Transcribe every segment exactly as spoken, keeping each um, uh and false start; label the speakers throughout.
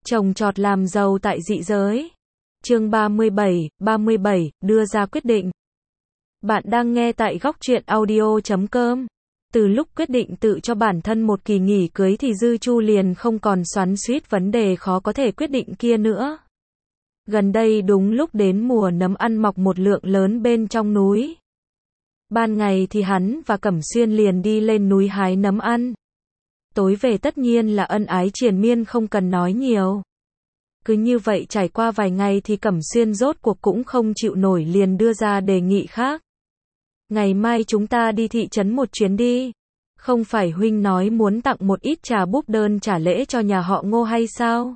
Speaker 1: Trồng trọt làm giàu tại dị giới. Chương ba mươi bảy, ba mươi bảy, đưa ra quyết định. Bạn đang nghe tại góc truyện audio chấm com. Từ lúc quyết định tự cho bản thân một kỳ nghỉ cưới thì Dư Chu liền không còn xoắn xuýt vấn đề khó có thể quyết định kia nữa. Gần đây đúng lúc đến mùa nấm ăn mọc một lượng lớn bên trong núi. Ban ngày thì hắn và Cẩm Xuyên liền đi lên núi hái nấm ăn. Tối về tất nhiên là ân ái triền miên không cần nói nhiều. Cứ như vậy trải qua vài ngày thì Cẩm Xuyên rốt cuộc cũng không chịu nổi liền đưa ra đề nghị khác. Ngày mai chúng ta đi thị trấn một chuyến đi. Không phải huynh nói muốn tặng một ít trà búp đơn trả lễ cho nhà họ Ngô hay sao?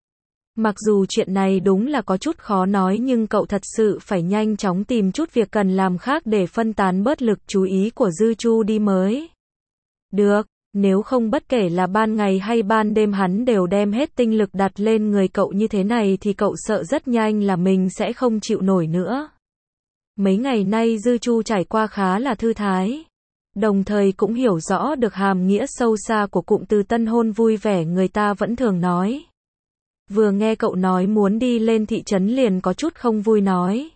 Speaker 1: Mặc dù chuyện này đúng là có chút khó nói nhưng cậu thật sự phải nhanh chóng tìm chút việc cần làm khác để phân tán bớt lực chú ý của Dư Chu đi mới. Được, nếu không bất kể là ban ngày hay ban đêm hắn đều đem hết tinh lực đặt lên người cậu như thế này thì cậu sợ rất nhanh là mình sẽ không chịu nổi nữa. Mấy ngày nay Dư Chu trải qua khá là thư thái. Đồng thời cũng hiểu rõ được hàm nghĩa sâu xa của cụm từ tân hôn vui vẻ người ta vẫn thường nói. Vừa nghe cậu nói muốn đi lên thị trấn liền có chút không vui nói.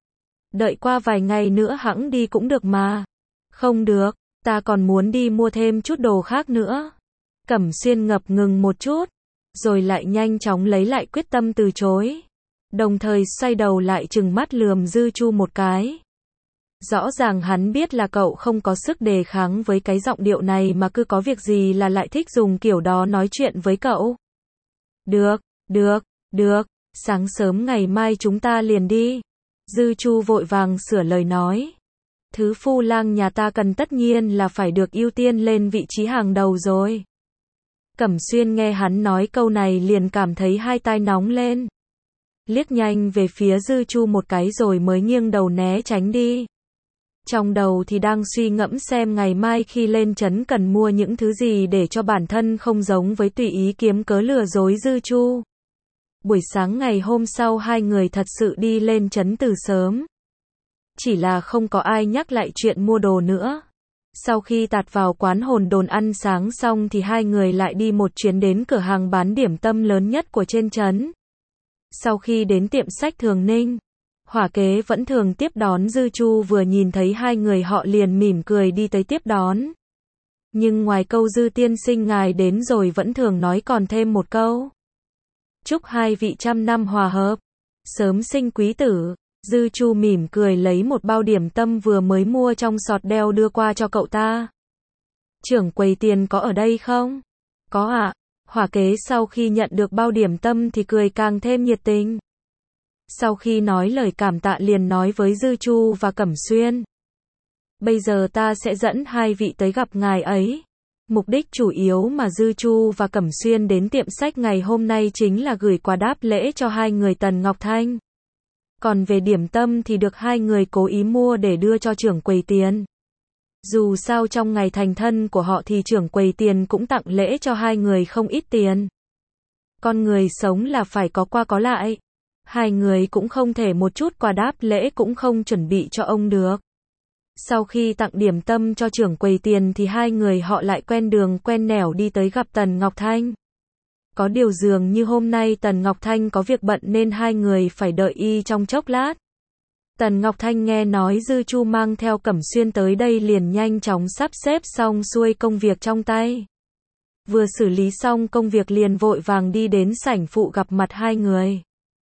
Speaker 1: Đợi qua vài ngày nữa hẵng đi cũng được mà. Không được, ta còn muốn đi mua thêm chút đồ khác nữa. Cẩm Xuyên ngập ngừng một chút, rồi lại nhanh chóng lấy lại quyết tâm từ chối. Đồng thời xoay đầu lại trừng mắt lườm Dư Chu một cái. Rõ ràng hắn biết là cậu không có sức đề kháng với cái giọng điệu này mà cứ có việc gì là lại thích dùng kiểu đó nói chuyện với cậu. Được, được, được, sáng sớm ngày mai chúng ta liền đi. Dư Chu vội vàng sửa lời nói. Thứ phu lang nhà ta cần tất nhiên là phải được ưu tiên lên vị trí hàng đầu rồi. Cẩm Xuyên nghe hắn nói câu này liền cảm thấy hai tai nóng lên. Liếc nhanh về phía Dư Chu một cái rồi mới nghiêng đầu né tránh đi. Trong đầu thì đang suy ngẫm xem ngày mai khi lên trấn cần mua những thứ gì để cho bản thân không giống với tùy ý kiếm cớ lừa dối Dư Chu. Buổi sáng ngày hôm sau hai người thật sự đi lên trấn từ sớm. Chỉ là không có ai nhắc lại chuyện mua đồ nữa. Sau khi tạt vào quán hồn đồn ăn sáng xong thì hai người lại đi một chuyến đến cửa hàng bán điểm tâm lớn nhất của trên trấn. Sau khi đến tiệm sách Thường Ninh, Hỏa Kế vẫn thường tiếp đón Dư Chu vừa nhìn thấy hai người họ liền mỉm cười đi tới tiếp đón. Nhưng ngoài câu Dư tiên sinh ngài đến rồi vẫn thường nói còn thêm một câu. Chúc hai vị trăm năm hòa hợp, sớm sinh quý tử. Dư Chu mỉm cười lấy một bao điểm tâm vừa mới mua trong sọt đeo đưa qua cho cậu ta. Trưởng quầy tiền có ở đây không? Có ạ. À? Hỏa Kế sau khi nhận được bao điểm tâm thì cười càng thêm nhiệt tình. Sau khi nói lời cảm tạ liền nói với Dư Chu và Cẩm Xuyên. Bây giờ ta sẽ dẫn hai vị tới gặp ngài ấy. Mục đích chủ yếu mà Dư Chu và Cẩm Xuyên đến tiệm sách ngày hôm nay chính là gửi quà đáp lễ cho hai người Tần Ngọc Thanh. Còn về điểm tâm thì được hai người cố ý mua để đưa cho trưởng quầy tiền. Dù sao trong ngày thành thân của họ thì trưởng quầy tiền cũng tặng lễ cho hai người không ít tiền. Con người sống là phải có qua có lại. Hai người cũng không thể một chút quà đáp lễ cũng không chuẩn bị cho ông được. Sau khi tặng điểm tâm cho trưởng quầy tiền thì hai người họ lại quen đường quen nẻo đi tới gặp Tần Ngọc Thanh. Có điều dường như hôm nay Tần Ngọc Thanh có việc bận nên hai người phải đợi y trong chốc lát. Tần Ngọc Thanh nghe nói Dư Chu mang theo Cẩm Xuyên tới đây liền nhanh chóng sắp xếp xong xuôi công việc trong tay. Vừa xử lý xong công việc liền vội vàng đi đến sảnh phụ gặp mặt hai người.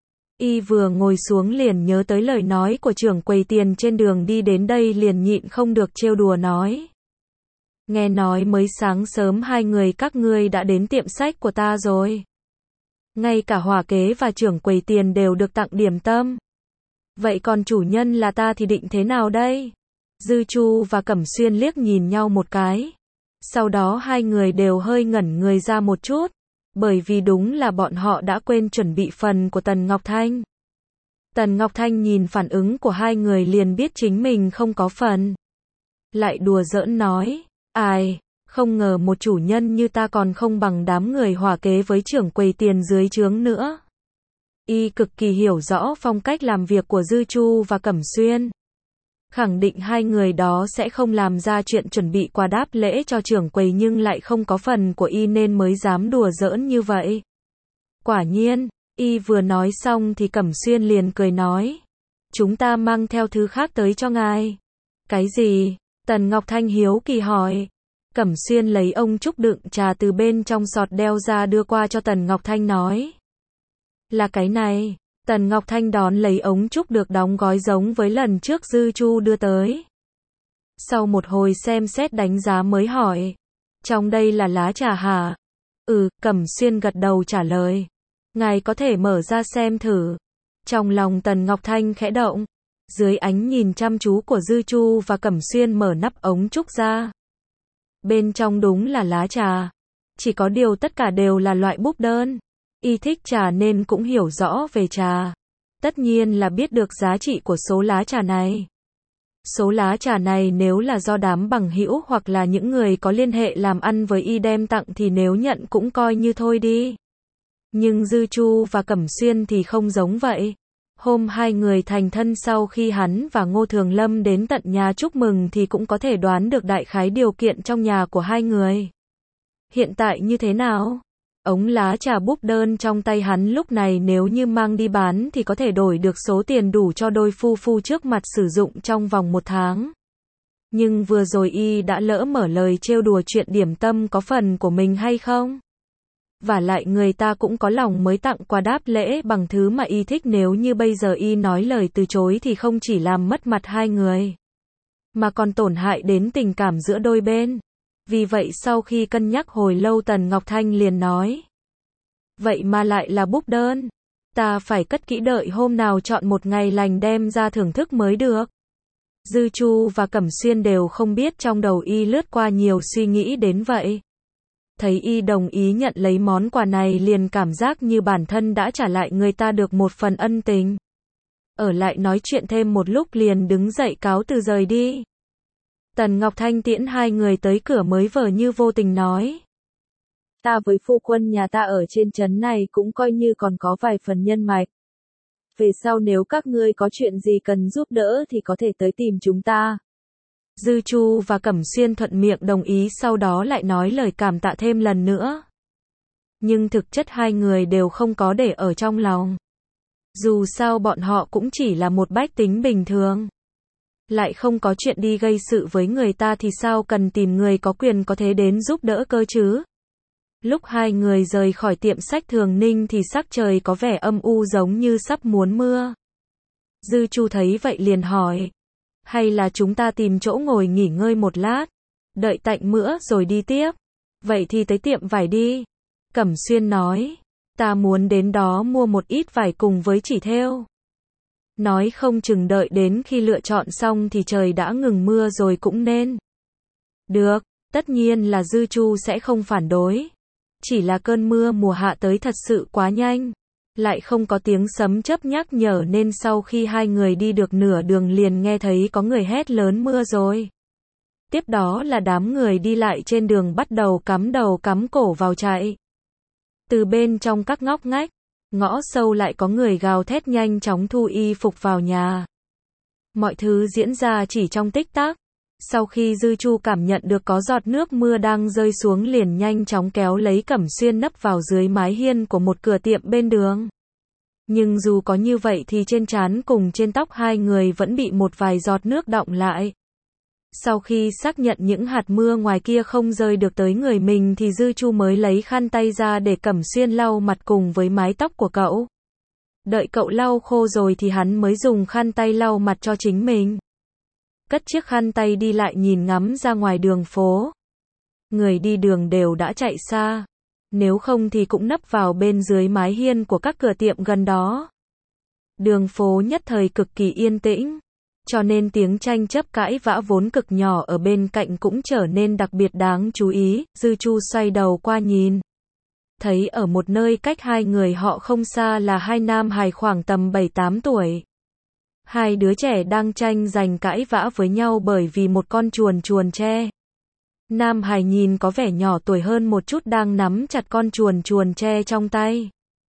Speaker 1: Y vừa ngồi xuống liền nhớ tới lời nói của trưởng quầy tiền trên đường đi đến đây liền nhịn không được trêu đùa nói. Nghe nói mới sáng sớm hai người các ngươi đã đến tiệm sách của ta rồi. Ngay cả Hỏa Kế và trưởng quầy tiền đều được tặng điểm tâm. Vậy còn chủ nhân là ta thì định thế nào đây? Dư Chu và Cẩm Xuyên liếc nhìn nhau một cái. Sau đó hai người đều hơi ngẩn người ra một chút. Bởi vì đúng là bọn họ đã quên chuẩn bị phần của Tần Ngọc Thanh. Tần Ngọc Thanh nhìn phản ứng của hai người liền biết chính mình không có phần. Lại đùa giỡn nói. Ai, không ngờ một chủ nhân như ta còn không bằng đám người Hỏa Kế với trưởng quầy tiền dưới trướng nữa. Y cực kỳ hiểu rõ phong cách làm việc của Dư Chu và Cẩm Xuyên. Khẳng định hai người đó sẽ không làm ra chuyện chuẩn bị quà đáp lễ cho trưởng quầy nhưng lại không có phần của y nên mới dám đùa giỡn như vậy. Quả nhiên, y vừa nói xong thì Cẩm Xuyên liền cười nói. Chúng ta mang theo thứ khác tới cho ngài. Cái gì? Tần Ngọc Thanh hiếu kỳ hỏi. Cẩm Xuyên lấy ông trúc đựng trà từ bên trong sọt đeo ra đưa qua cho Tần Ngọc Thanh nói. Là cái này. Tần Ngọc Thanh đón lấy ống trúc được đóng gói giống với lần trước Dư Chu đưa tới. Sau một hồi xem xét đánh giá mới hỏi. Trong đây là lá trà hả? Ừ, Cẩm Xuyên gật đầu trả lời. Ngài có thể mở ra xem thử. Trong lòng Tần Ngọc Thanh khẽ động. Dưới ánh nhìn chăm chú của Dư Chu và Cẩm Xuyên mở nắp ống trúc ra. Bên trong đúng là lá trà. Chỉ có điều tất cả đều là loại búp đơn. Y thích trà nên cũng hiểu rõ về trà. Tất nhiên là biết được giá trị của số lá trà này. Số lá trà này nếu là do đám bằng hữu hoặc là những người có liên hệ làm ăn với y đem tặng thì nếu nhận cũng coi như thôi đi. Nhưng Dư Chu và Cẩm Xuyên thì không giống vậy. Hôm hai người thành thân sau khi hắn và Ngô Thường Lâm đến tận nhà chúc mừng thì cũng có thể đoán được đại khái điều kiện trong nhà của hai người. Hiện tại như thế nào? Ống lá trà búp đơn trong tay hắn lúc này nếu như mang đi bán thì có thể đổi được số tiền đủ cho đôi phu phu trước mặt sử dụng trong vòng một tháng. Nhưng vừa rồi y đã lỡ mở lời trêu đùa chuyện điểm tâm có phần của mình hay không? Và lại người ta cũng có lòng mới tặng quà đáp lễ bằng thứ mà y thích, nếu như bây giờ y nói lời từ chối thì không chỉ làm mất mặt hai người, mà còn tổn hại đến tình cảm giữa đôi bên. Vì vậy sau khi cân nhắc hồi lâu Tần Ngọc Thanh liền nói. Vậy mà lại là búp đơn. Ta phải cất kỹ đợi hôm nào chọn một ngày lành đem ra thưởng thức mới được. Dư Chu và Cẩm Xuyên đều không biết trong đầu y lướt qua nhiều suy nghĩ đến vậy. Thấy y đồng ý nhận lấy món quà này liền cảm giác như bản thân đã trả lại người ta được một phần ân tình. Ở lại nói chuyện thêm một lúc liền đứng dậy cáo từ rời đi. Tần Ngọc Thanh tiễn hai người tới cửa mới vờ như vô tình nói. Ta với phu quân nhà ta ở trên trấn này cũng coi như còn có vài phần nhân mạch. Về sau nếu các ngươi có chuyện gì cần giúp đỡ thì có thể tới tìm chúng ta. Dư Chu và Cẩm Xuyên thuận miệng đồng ý, sau đó lại nói lời cảm tạ thêm lần nữa. Nhưng thực chất hai người đều không có để ở trong lòng. Dù sao bọn họ cũng chỉ là một bách tính bình thường. Lại không có chuyện đi gây sự với người ta thì sao cần tìm người có quyền có thế đến giúp đỡ cơ chứ. Lúc hai người rời khỏi tiệm sách Thường Ninh thì sắc trời có vẻ âm u giống như sắp muốn mưa. Dư Chu thấy vậy liền hỏi. Hay là chúng ta tìm chỗ ngồi nghỉ ngơi một lát, đợi tạnh mưa rồi đi tiếp. Vậy thì tới tiệm vải đi. Cẩm Xuyên nói. Ta muốn đến đó mua một ít vải cùng với chỉ thêu. Nói không chừng đợi đến khi lựa chọn xong thì trời đã ngừng mưa rồi cũng nên. Được, tất nhiên là Dư Chu sẽ không phản đối. Chỉ là cơn mưa mùa hạ tới thật sự quá nhanh. Lại không có tiếng sấm chớp nhắc nhở nên sau khi hai người đi được nửa đường liền nghe thấy có người hét lớn mưa rồi. Tiếp đó là đám người đi lại trên đường bắt đầu cắm đầu cắm cổ vào chạy. Từ bên trong các ngóc ngách, ngõ sâu lại có người gào thét nhanh chóng thu y phục vào nhà. Mọi thứ diễn ra chỉ trong tích tắc. Sau khi Dư Chu cảm nhận được có giọt nước mưa đang rơi xuống liền nhanh chóng kéo lấy Cẩm Xuyên nấp vào dưới mái hiên của một cửa tiệm bên đường. Nhưng dù có như vậy thì trên trán cùng trên tóc hai người vẫn bị một vài giọt nước đọng lại. Sau khi xác nhận những hạt mưa ngoài kia không rơi được tới người mình thì Dư Chu mới lấy khăn tay ra để Cẩm Xuyên lau mặt cùng với mái tóc của cậu. Đợi cậu lau khô rồi thì hắn mới dùng khăn tay lau mặt cho chính mình. Cất chiếc khăn tay đi lại nhìn ngắm ra ngoài đường phố. Người đi đường đều đã chạy xa. Nếu không thì cũng nấp vào bên dưới mái hiên của các cửa tiệm gần đó. Đường phố nhất thời cực kỳ yên tĩnh. Cho nên tiếng tranh chấp cãi vã vốn cực nhỏ ở bên cạnh cũng trở nên đặc biệt đáng chú ý. Dư Chu xoay đầu qua nhìn. Thấy ở một nơi cách hai người họ không xa là hai nam hài khoảng tầm bảy tám tuổi. Hai đứa trẻ đang tranh giành cãi vã với nhau bởi vì một con chuồn chuồn tre. Nam hài nhìn có vẻ nhỏ tuổi hơn một chút đang nắm chặt con chuồn chuồn tre trong tay.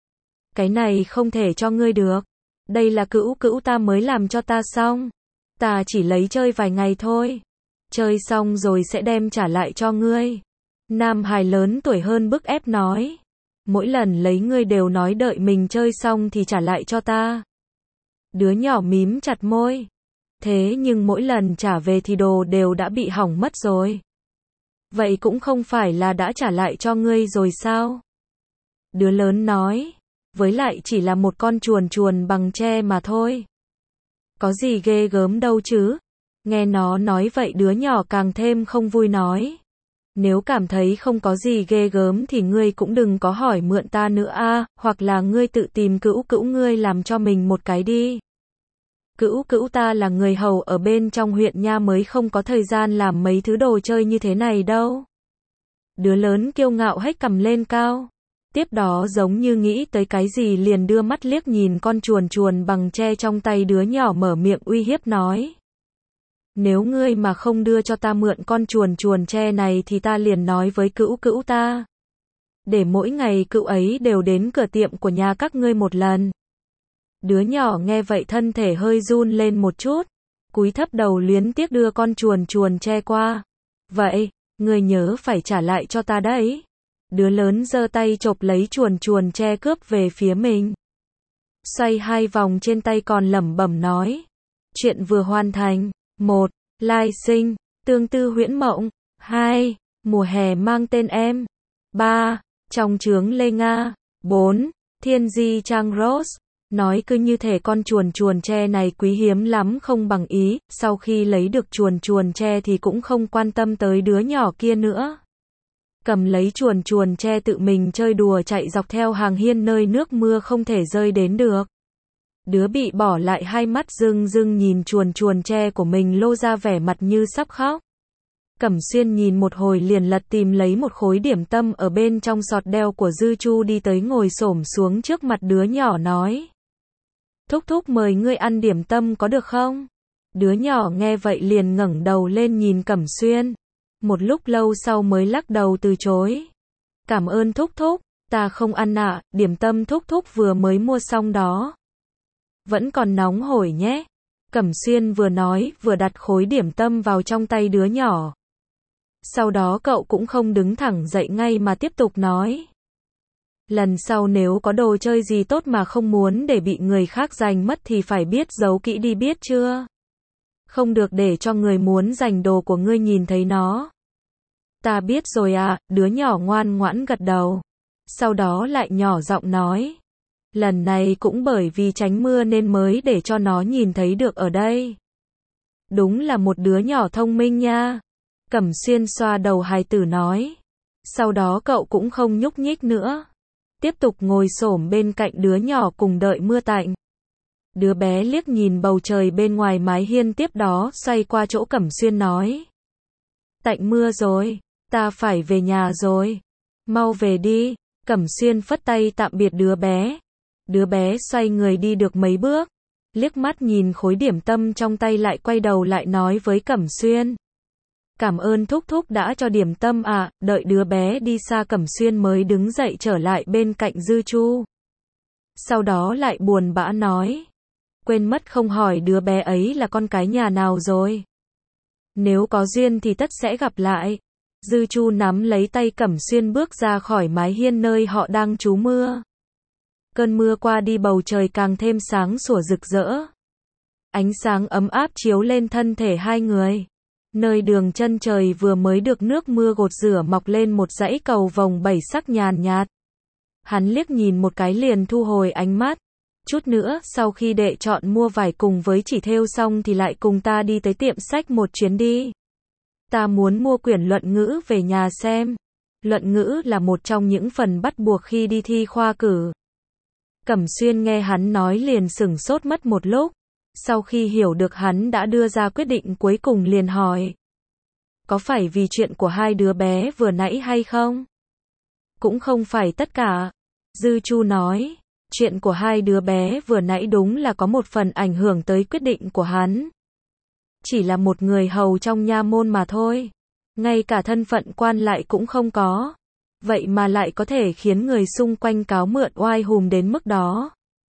Speaker 1: Cái này không thể cho ngươi được. Đây là cữu cữu ta mới làm cho ta xong. Ta chỉ lấy chơi vài ngày thôi. Chơi xong rồi sẽ đem trả lại cho ngươi. Nam hài lớn tuổi hơn bức ép nói. Mỗi lần lấy ngươi đều nói đợi mình chơi xong thì trả lại cho ta. Đứa nhỏ mím chặt môi. Thế nhưng mỗi lần trả về thì đồ đều đã bị hỏng mất rồi. Vậy cũng không phải là đã trả lại cho ngươi rồi sao? Đứa lớn nói. Với lại chỉ là một con chuồn chuồn bằng tre mà thôi. Có gì ghê gớm đâu chứ? Nghe nó nói vậy đứa nhỏ càng thêm không vui nói. Nếu cảm thấy không có gì ghê gớm thì ngươi cũng đừng có hỏi mượn ta nữa a, hoặc là ngươi tự tìm cữu cữu ngươi làm cho mình một cái đi. Cữu cữu ta là người hầu ở bên trong huyện nha mới không có thời gian làm mấy thứ đồ chơi như thế này đâu. Đứa lớn kiêu ngạo hếch cằm lên cao. Tiếp đó giống như nghĩ tới cái gì liền đưa mắt liếc nhìn con chuồn chuồn bằng tre trong tay đứa nhỏ mở miệng uy hiếp nói. Nếu ngươi mà không đưa cho ta mượn con chuồn chuồn tre này thì ta liền nói với cữu cữu ta. Để mỗi ngày cữu ấy đều đến cửa tiệm của nhà các ngươi một lần. Đứa nhỏ nghe vậy thân thể hơi run lên một chút. Cúi thấp đầu luyến tiếc đưa con chuồn chuồn tre qua. Vậy, ngươi nhớ phải trả lại cho ta đấy. Đứa lớn giơ tay chộp lấy chuồn chuồn tre cướp về phía mình. Xoay hai vòng trên tay còn lẩm bẩm nói. Chuyện vừa hoàn thành. Một. Lai sinh. Tương tư huyễn mộng. Hai. Mùa hè mang tên em. Ba. Trong trướng Lê Nga. Bốn. Thiên di trang Rose. Nói cứ như thể con chuồn chuồn tre này quý hiếm lắm không bằng ý, sau khi lấy được chuồn chuồn tre thì cũng không quan tâm tới đứa nhỏ kia nữa. Cầm lấy chuồn chuồn tre tự mình chơi đùa chạy dọc theo hàng hiên nơi nước mưa không thể rơi đến được. Đứa bị bỏ lại hai mắt rưng rưng nhìn chuồn chuồn tre của mình lô ra vẻ mặt như sắp khóc. Cẩm Xuyên nhìn một hồi liền lật tìm lấy một khối điểm tâm ở bên trong sọt đeo của Dư Chu đi tới ngồi xổm xuống trước mặt đứa nhỏ nói. Thúc thúc mời ngươi ăn điểm tâm có được không? Đứa nhỏ nghe vậy liền ngẩng đầu lên nhìn Cẩm Xuyên. Một lúc lâu sau mới lắc đầu từ chối. Cảm ơn thúc thúc, ta không ăn ạ, à, điểm tâm thúc thúc vừa mới mua xong đó. Vẫn còn nóng hổi nhé. Cẩm Xuyên vừa nói vừa đặt khối điểm tâm vào trong tay đứa nhỏ. Sau đó cậu cũng không đứng thẳng dậy ngay mà tiếp tục nói. Lần sau nếu có đồ chơi gì tốt mà không muốn để bị người khác giành mất thì phải biết giấu kỹ đi biết chưa? Không được để cho người muốn giành đồ của ngươi nhìn thấy nó. Ta biết rồi à, đứa nhỏ ngoan ngoãn gật đầu. Sau đó lại nhỏ giọng nói. Lần này cũng bởi vì tránh mưa nên mới để cho nó nhìn thấy được ở đây. Đúng là một đứa nhỏ thông minh nha. Cẩm Xuyên xoa đầu hài tử nói. Sau đó cậu cũng không nhúc nhích nữa. Tiếp tục ngồi xổm bên cạnh đứa nhỏ cùng đợi mưa tạnh. Đứa bé liếc nhìn bầu trời bên ngoài mái hiên tiếp đó xoay qua chỗ Cẩm Xuyên nói. Tạnh mưa rồi, ta phải về nhà rồi. Mau về đi. Cẩm Xuyên phất tay tạm biệt đứa bé. Đứa bé xoay người đi được mấy bước. Liếc mắt nhìn khối điểm tâm trong tay lại quay đầu lại nói với Cẩm Xuyên. Cảm ơn thúc thúc đã cho điểm tâm à, đợi đứa bé đi xa Cẩm Xuyên mới đứng dậy trở lại bên cạnh Dư Chu. Sau đó lại buồn bã nói. Quên mất không hỏi đứa bé ấy là con cái nhà nào rồi. Nếu có duyên thì tất sẽ gặp lại. Dư Chu nắm lấy tay Cẩm Xuyên bước ra khỏi mái hiên nơi họ đang trú mưa. Cơn mưa qua đi bầu trời càng thêm sáng sủa rực rỡ. Ánh sáng ấm áp chiếu lên thân thể hai người. Nơi đường chân trời vừa mới được nước mưa gột rửa mọc lên một dãy cầu vồng bảy sắc nhàn nhạt. Hắn liếc nhìn một cái liền thu hồi ánh mắt. Chút nữa, sau khi đệ chọn mua vải cùng với chỉ thêu xong thì lại cùng ta đi tới tiệm sách một chuyến đi. Ta muốn mua quyển luận ngữ về nhà xem. Luận ngữ là một trong những phần bắt buộc khi đi thi khoa cử. Cẩm Xuyên nghe hắn nói liền sửng sốt mất một lúc. Sau khi hiểu được hắn đã đưa ra quyết định cuối cùng liền hỏi. Có phải vì chuyện của hai đứa bé vừa nãy hay không? Cũng không phải tất cả. Dư Chu nói. Chuyện của hai đứa bé vừa nãy đúng là có một phần ảnh hưởng tới quyết định của hắn. Chỉ là một người hầu trong nha môn mà thôi. Ngay cả thân phận quan lại cũng không có. Vậy mà lại có thể khiến người xung quanh cáo mượn oai hùm đến mức đó.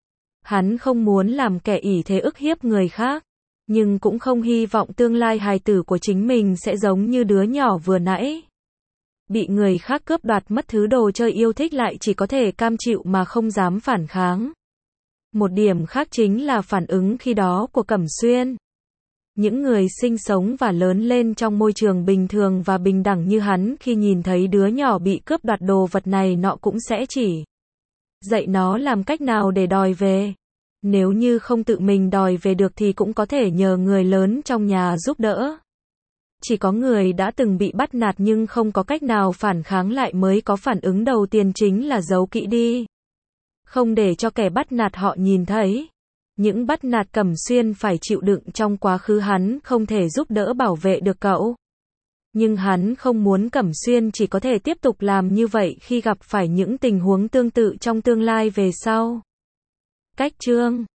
Speaker 1: Hắn không muốn làm kẻ ỷ thế ức hiếp người khác. Nhưng cũng không hy vọng tương lai hài tử của chính mình sẽ giống như đứa nhỏ vừa nãy. bị người khác cướp đoạt mất thứ đồ chơi yêu thích lại chỉ có thể cam chịu mà không dám phản kháng. Một điểm khác chính là phản ứng khi đó của Cẩm Xuyên. Những người sinh sống và lớn lên trong môi trường bình thường và bình đẳng như hắn khi nhìn thấy đứa nhỏ bị cướp đoạt đồ vật này nọ cũng sẽ chỉ dạy nó làm cách nào để đòi về. Nếu như không tự mình đòi về được thì cũng có thể nhờ người lớn trong nhà giúp đỡ. Chỉ có người đã từng bị bắt nạt nhưng không có cách nào phản kháng lại mới có phản ứng đầu tiên chính là giấu kỹ đi. Không để cho kẻ bắt nạt họ nhìn thấy. Những bắt nạt Cẩm Xuyên phải chịu đựng trong quá khứ hắn không thể giúp đỡ bảo vệ được cậu. Nhưng hắn không muốn Cẩm Xuyên chỉ có thể tiếp tục làm như vậy khi gặp phải những tình huống tương tự trong tương lai về sau. Cách chương